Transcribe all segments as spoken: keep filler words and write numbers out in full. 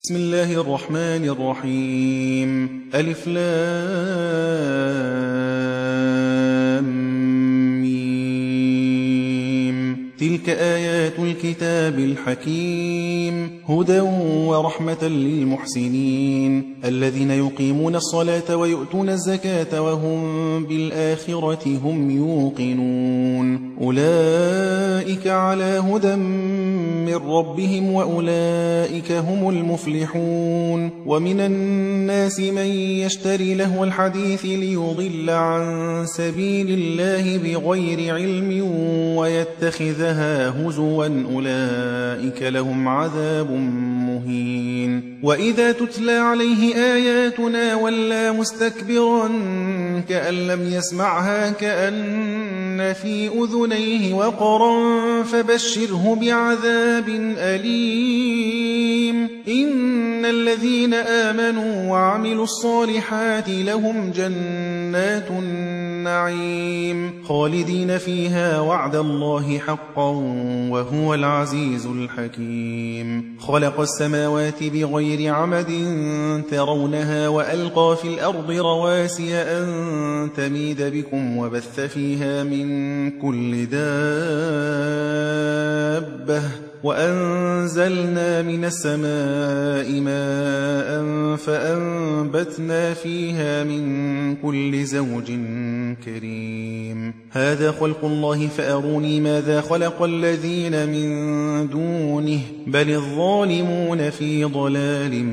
بسم الله الرحمن الرحيم ألف لام ميم تلك آيات الكتاب الحكيم هدى ورحمة للمحسنين الذين يقيمون الصلاة ويؤتون الزكاة وهم بالآخرة هم يوقنون أولئك على هدى من ربهم وأولئك هم المفلحون ومن الناس من يشتري لهو الحديث ليضل عن سبيل الله بغير علم ويتخذها هزوا أولئك لهم عذاب مهين وإذا تتلى عليه آياتنا ولى مستكبرا كأن لم يسمعها كأن في أذنيه وقرا فبشره بعذاب أليم إن الذين آمنوا وعملوا الصالحات لهم جنات النعيم خالدين فيها وعد الله حقا وهو العزيز الحكيم خلق السماوات بغير عمد ترونها وألقى في الأرض رواسي أن تميد بكم وبث فيها من كل دابة وأنزلنا من السماء ماء فأنبتنا فيها من كل زوج كريم هذا خلق الله فأروني ماذا خلق الذين من دونه بل الظالمون في ضلال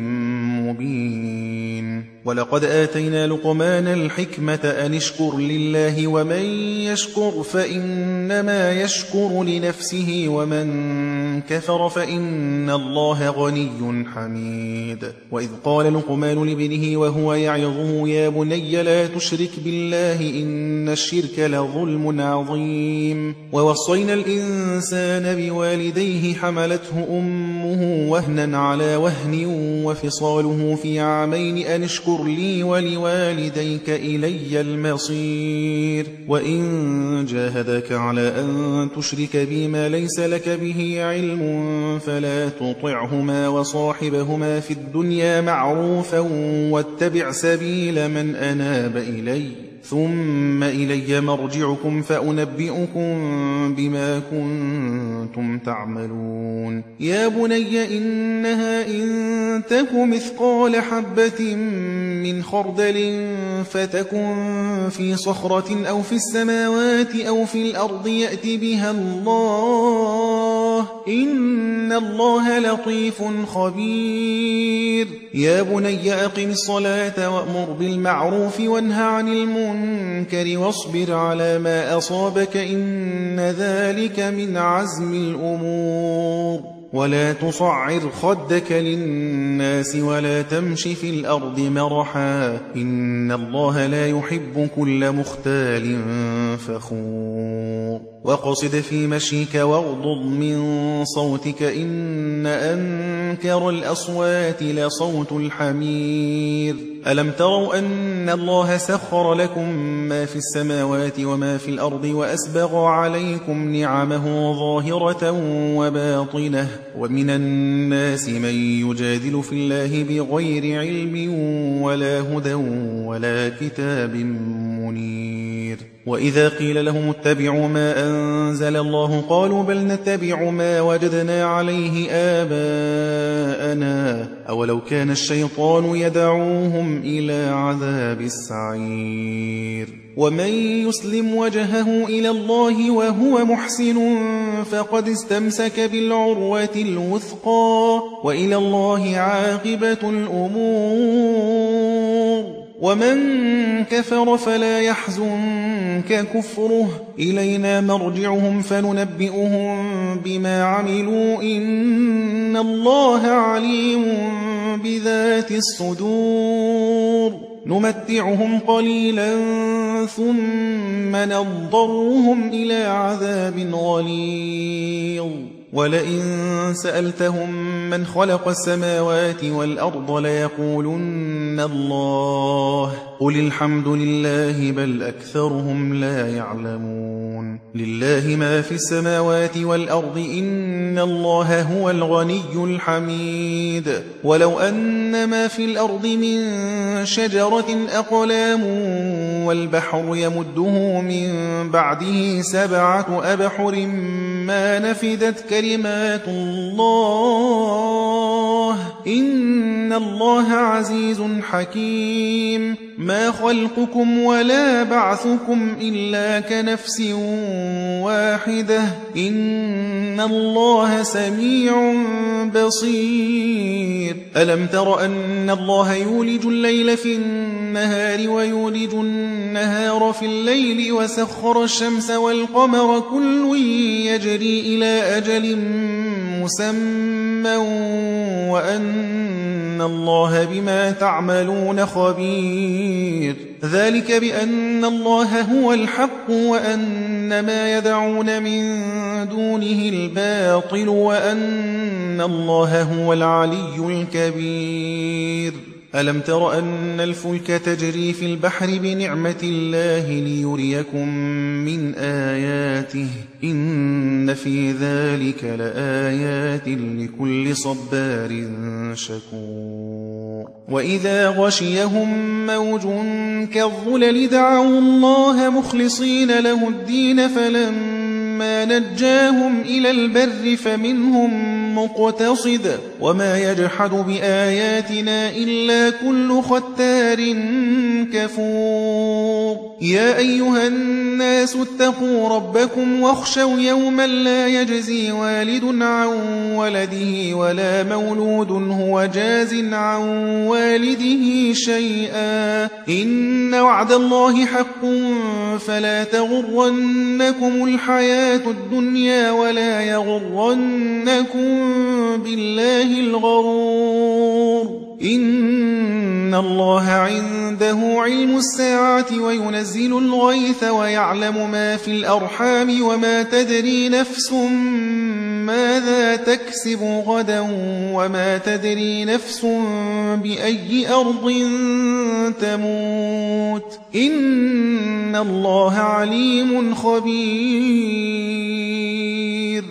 مبين ولقد آتينا لقمان الحكمة أن اشكر لله ومن يشكر فإنما يشكر لنفسه ومن كفر فإن الله غني حميد وإذ قال لقمان لابنه وهو يعظه يا بني لا تشرك بالله إن الشرك لظلم عظيم ووصينا الإنسان بوالديه حملته أمه وهنا على وهن وفصاله في عامين أن اشكر لي ولوالديك إلي المصير وإن جاهدك على أن تشرك بي ما ليس لك به علم فلا تطعهما وصاحبهما في الدنيا معروفا واتبع سبيل من أناب إلي ثم إلي مرجعكم فأنبئكم بما كنتم تعملون يا بني إنها إن تك مثقال حبة من خردل فتكن في صخرة أو في السماوات أو في الأرض يأت بها الله إن الله لطيف خبير يا بني أقم الصلاة وأمر بالمعروف وانه عن المنكر واصبر على ما أصابك إن ذلك من عزم الأمور ولا تصعر خدك للناس ولا تمش في الأرض مرحا إن الله لا يحب كل مختال فخور وقصد في مشيك واغضض من صوتك إن أنكر الأصوات لصوت الحمير ألم تروا أن الله سخر لكم ما في السماوات وما في الأرض وأسبغ عليكم نعمه ظاهرة وباطنة ومن الناس من يجادل في الله بغير علم ولا هدى ولا كتاب منير وإذا قيل لهم اتبعوا ما أنزل الله قالوا بل نتبع ما وجدنا عليه آباءنا أولو كان الشيطان يدعوهم إلى عذاب السعير ومن يسلم وجهه إلى الله وهو محسن فقد استمسك بالعروة الوثقى وإلى الله عاقبة الأمور ومن كفر فلا يحزنك كفره إلينا مرجعهم فننبئهم بما عملوا إن الله عليم بذات الصدور نمتعهم قليلا ثم نضطرهم إلى عذاب غليظ ولئن سألتهم من خلق السماوات والأرض ليقولن الله قل الحمد لله بل أكثرهم لا يعلمون لله ما في السماوات والأرض إن الله هو الغني الحميد ولو أن ما في الأرض من شجرة أقلام والبحر يمده من بعده سبعة أبحر ما نفدت كلمات الله إن الله عزيز حكيم ما خلقكم ولا بعثكم إلا كنفس واحدة إن الله سميع بصير ألم تر أن الله يولج الليل في النهار ويولج النهار في الليل وسخر الشمس والقمر كل يجري إلى أجل مسمى وأن الله بما تعملون خبير ذلك بأن الله هو الحق وأن ما يدعون من دونه الباطل وأن الله هو العلي الكبير ألم تر أن الفلك تجري في البحر بنعمة الله ليريكم من آياته إن في ذلك لآيات لكل صبار شكور وإذا غشيهم موج كالظلل دعوا الله مخلصين له الدين فلما نجاهم إلى البر فمنهم مقتصد وما يجحد بآياتنا إلا كل ختار كفور يا أيها الناس اتقوا ربكم واخشوا يوما لا يجزي والد عن ولده ولا مولود هو جاز عن والده شيئا إن وعد الله حق فلا تغرنكم الحياة الدنيا ولا يغرنكم بالله الغرور إن الله عنده علم الساعة وينزل الغيث ويعلم ما في الأرحام وما تدري نفس ماذا تكسب غدا وما تدري نفس بأي أرض تموت إن الله عليم خبير